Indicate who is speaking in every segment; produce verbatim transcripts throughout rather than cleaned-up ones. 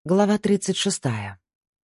Speaker 1: Глава тридцать шестая.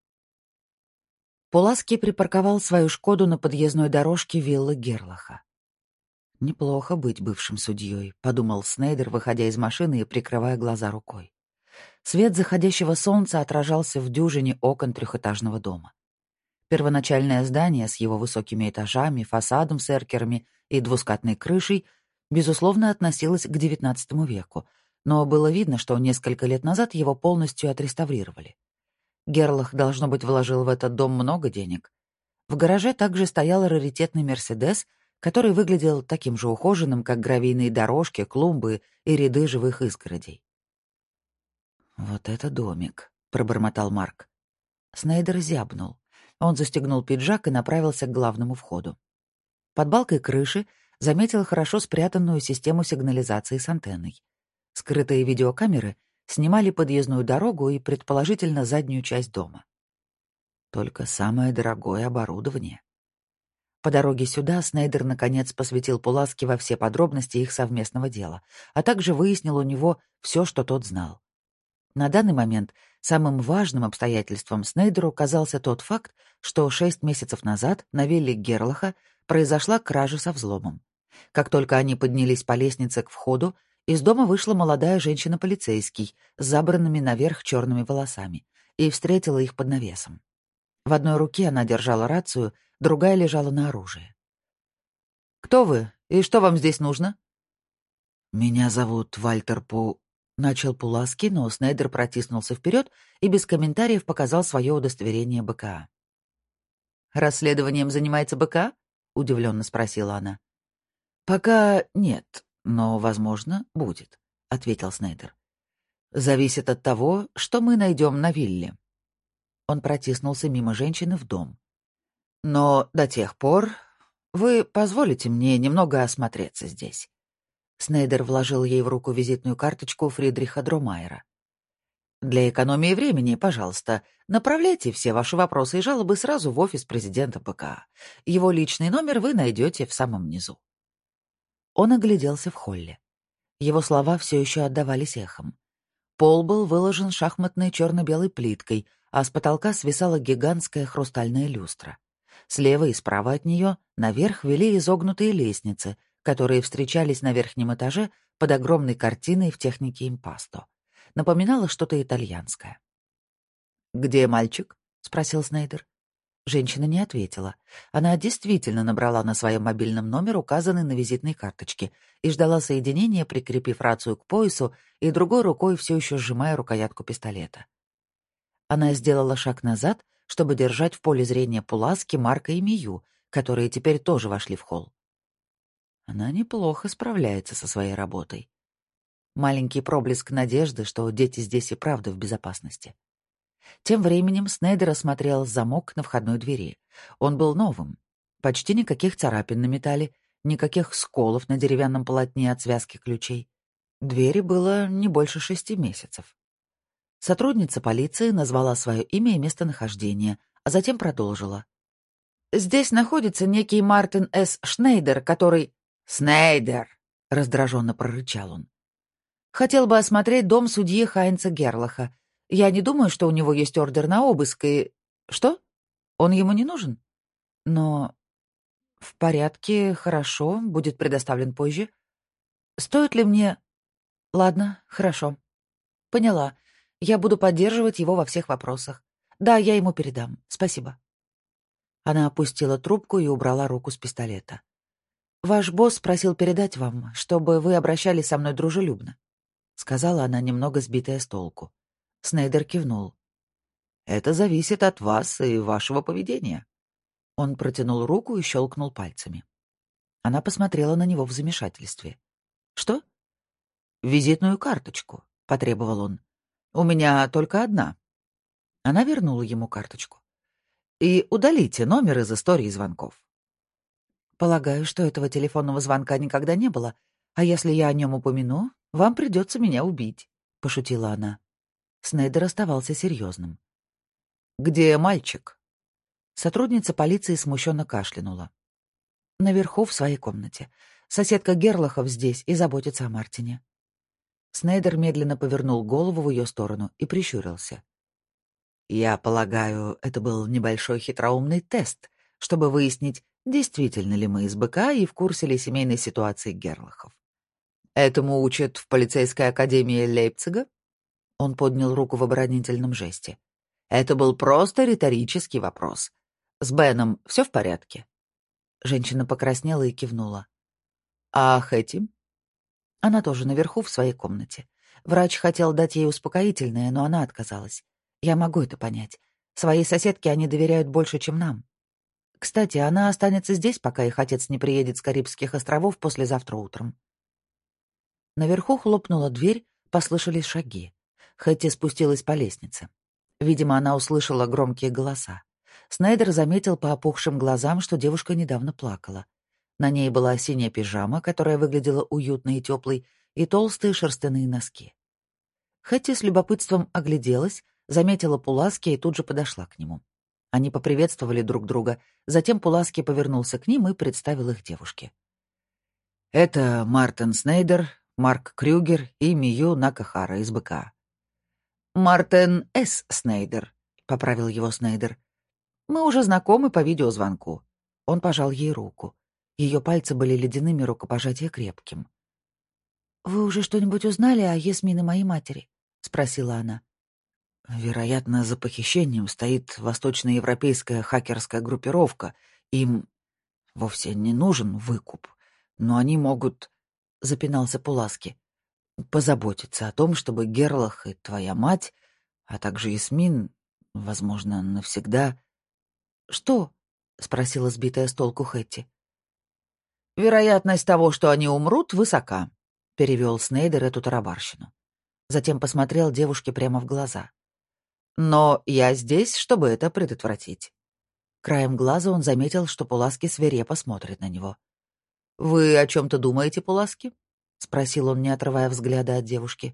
Speaker 1: Пуласки припарковал свою «Шкоду» на подъездной дорожке виллы Герлаха. «Неплохо быть бывшим судьей», — подумал Снейдер, выходя из машины и прикрывая глаза рукой. Свет заходящего солнца отражался в дюжине окон трехэтажного дома. Первоначальное здание с его высокими этажами, фасадом с эркерами и двускатной крышей, безусловно, относилось к девятнадцатому веку, но было видно, что несколько лет назад его полностью отреставрировали. Герлах, должно быть, вложил в этот дом много денег. В гараже также стоял раритетный «Мерседес», который выглядел таким же ухоженным, как гравийные дорожки, клумбы и ряды живых изгородей. «Вот это домик», — пробормотал Марк. Снейдер зябнул. Он застегнул пиджак и направился к главному входу. Под балкой крыши заметил хорошо спрятанную систему сигнализации с антенной. Скрытые видеокамеры снимали подъездную дорогу и, предположительно, заднюю часть дома. Только самое дорогое оборудование. По дороге сюда Снейдер наконец посвятил Пуласки во все подробности их совместного дела, а также выяснил у него все, что тот знал. На данный момент самым важным обстоятельством Снейдеру казался тот факт, что шесть месяцев назад на вилле Герлаха произошла кража со взломом. Как только они поднялись по лестнице к входу, из дома вышла молодая женщина-полицейский с забранными наверх черными волосами и встретила их под навесом. В одной руке она держала рацию, другая лежала на оружии. «Кто вы? И что вам здесь нужно?» «Меня зовут Вальтер Пу...» — начал Пуласки, но Снейдер протиснулся вперед и без комментариев показал свое удостоверение БКА. «Расследованием занимается БКА?» — удивленно спросила она. «Пока нет, но, возможно, будет», — ответил Снейдер. «Зависит от того, что мы найдем на вилле». Он протиснулся мимо женщины в дом. «Но до тех пор вы позволите мне немного осмотреться здесь». Снейдер вложил ей в руку визитную карточку Фридриха Дромайера. «Для экономии времени, пожалуйста, направляйте все ваши вопросы и жалобы сразу в офис президента БКА. Его личный номер вы найдете в самом низу». Он огляделся в холле. Его слова все еще отдавались эхом. Пол был выложен шахматной черно-белой плиткой, а с потолка свисала гигантская хрустальная люстра. Слева и справа от нее наверх вели изогнутые лестницы, которые встречались на верхнем этаже под огромной картиной в технике импасто. Напоминало что-то итальянское. «Где мальчик?» — спросил Снейдер. Женщина не ответила. Она действительно набрала на своем мобильном номер, указанный на визитной карточке, и ждала соединения, прикрепив рацию к поясу и другой рукой все еще сжимая рукоятку пистолета. Она сделала шаг назад, чтобы держать в поле зрения Пуласки, Марка и Мию, которые теперь тоже вошли в холл. Она неплохо справляется со своей работой. Маленький проблеск надежды, что дети здесь и правда в безопасности. Тем временем Снейдер осмотрел замок на входной двери. Он был новым. Почти никаких царапин на металле, никаких сколов на деревянном полотне от связки ключей. Двери было не больше шести месяцев. Сотрудница полиции назвала свое имя и местонахождение, а затем продолжила. «Здесь находится некий Мартин С. Шнейдер, который...» «Снейдер!» — раздраженно прорычал он. «Хотел бы осмотреть дом судьи Хайнца Герлаха. Я не думаю, что у него есть ордер на обыск и... Что? Он ему не нужен? Но... В порядке, хорошо, будет предоставлен позже. Стоит ли мне... Ладно, хорошо. Поняла. Я буду поддерживать его во всех вопросах. Да, я ему передам. Спасибо». Она опустила трубку и убрала руку с пистолета. «Ваш босс просил передать вам, чтобы вы обращались со мной дружелюбно», — сказала она, немного сбитая с толку. Снейдер кивнул. «Это зависит от вас и вашего поведения». Он протянул руку и щелкнул пальцами. Она посмотрела на него в замешательстве. «Что?» «Визитную карточку», — потребовал он. «У меня только одна». Она вернула ему карточку. «И удалите номер из истории звонков». «Полагаю, что этого телефонного звонка никогда не было, а если я о нем упомяну, вам придется меня убить», — пошутила она. Снейдер оставался серьезным. «Где мальчик?» Сотрудница полиции смущенно кашлянула. «Наверху, в своей комнате. Соседка Герлахов здесь и заботится о Мартине». Снейдер медленно повернул голову в ее сторону и прищурился. Я полагаю, это был небольшой хитроумный тест, чтобы выяснить, действительно ли мы из БК и в курсе ли семейной ситуации Герлахов. Этому учат в полицейской академии Лейпцига?» Он поднял руку в оборонительном жесте. «Это был просто риторический вопрос. С Беном все в порядке?» Женщина покраснела и кивнула. «А Хэти?» Она тоже наверху в своей комнате. Врач хотел дать ей успокоительное, но она отказалась. Я могу это понять. Своей соседке они доверяют больше, чем нам. Кстати, она останется здесь, пока их отец не приедет с Карибских островов послезавтра утром. Наверху хлопнула дверь, послышались шаги. Хэти спустилась по лестнице. Видимо, она услышала громкие голоса. Снайдер заметил по опухшим глазам, что девушка недавно плакала. На ней была синяя пижама, которая выглядела уютной и теплой, и толстые шерстяные носки. Хэти с любопытством огляделась, заметила Пуласки и тут же подошла к нему. Они поприветствовали друг друга, затем Пуласки повернулся к ним и представил их девушке. «Это Мартин Снейдер, Марк Крюгер и Мию Накахара из БК». «Мартин С. Снейдер», — поправил его Снейдер. «Мы уже знакомы по видеозвонку». Он пожал ей руку. Ее пальцы были ледяными, рукопожатие крепким. «Вы уже что-нибудь узнали о Ясмин и моей матери?» — спросила она. «Вероятно, за похищением стоит восточноевропейская хакерская группировка. Им вовсе не нужен выкуп, но они могут...» — запинался Пуласки. «Позаботиться о том, чтобы Герлах и твоя мать, а также Ясмин, возможно, навсегда...» «Что?» — спросила сбитая с толку Хэтти. «Вероятность того, что они умрут, высока», — перевел Снейдер эту тарабарщину. Затем посмотрел девушке прямо в глаза. «Но я здесь, чтобы это предотвратить». Краем глаза он заметил, что Пуласки свирепо смотрит на него. «Вы о чем-то думаете, Пуласки?» — спросил он, не отрывая взгляда от девушки.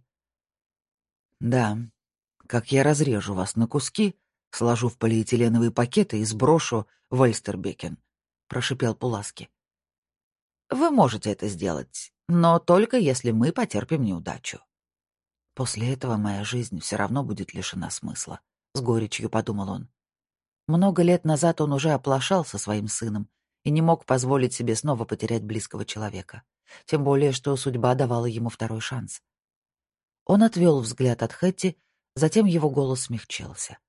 Speaker 1: «Да, как я разрежу вас на куски, сложу в полиэтиленовые пакеты и сброшу в Ольстербекен», — прошипел Пуласки. «Вы можете это сделать, но только если мы потерпим неудачу». «После этого моя жизнь все равно будет лишена смысла», — с горечью подумал он. Много лет назад он уже оплошал со своим сыном и не мог позволить себе снова потерять близкого человека, тем более что судьба давала ему второй шанс. Он отвел взгляд от Хэтти, затем его голос смягчился.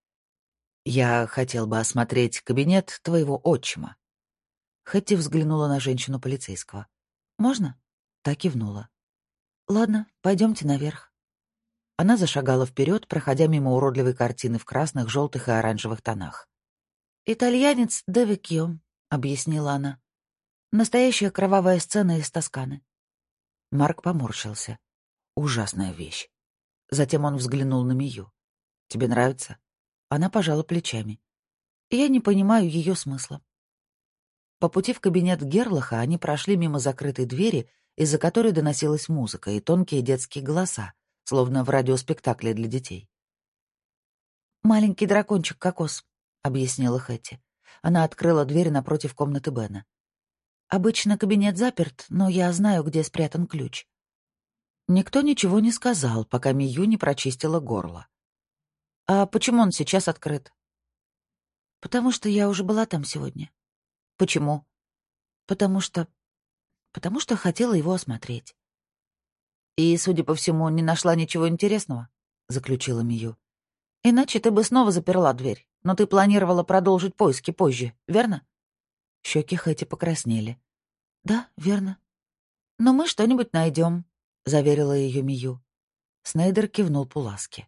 Speaker 1: «Я хотел бы осмотреть кабинет твоего отчима». Хэтти взглянула на женщину полицейского. «Можно?» Та кивнула. «Ладно, пойдемте наверх». Она зашагала вперед, проходя мимо уродливой картины в красных, желтых и оранжевых тонах. «Итальянец де Веккио», — объяснила она. «Настоящая кровавая сцена из Тосканы». Марк поморщился. «Ужасная вещь». Затем он взглянул на Мию. «Тебе нравится?» Она пожала плечами. «Я не понимаю ее смысла». По пути в кабинет Герлаха они прошли мимо закрытой двери, из-за которой доносилась музыка и тонкие детские голоса, словно в радиоспектакле для детей. «Маленький дракончик-кокос», — объяснила Хэтти. Она открыла дверь напротив комнаты Бена. «Обычно кабинет заперт, но я знаю, где спрятан ключ». Никто ничего не сказал, пока Мию не прочистила горло. «А почему он сейчас открыт?» «Потому что я уже была там сегодня». «Почему?» «Потому что... потому что хотела его осмотреть». «И, судя по всему, не нашла ничего интересного?» — заключила Мию. «Иначе ты бы снова заперла дверь, но ты планировала продолжить поиски позже, верно?» Щеки Хэти покраснели. «Да, верно. Но мы что-нибудь найдем», — заверила ее Мию. Снейдер кивнул Пуласке.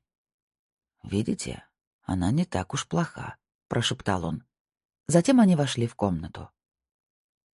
Speaker 1: «Видите, она не так уж плоха», — прошептал он. Затем они вошли в комнату.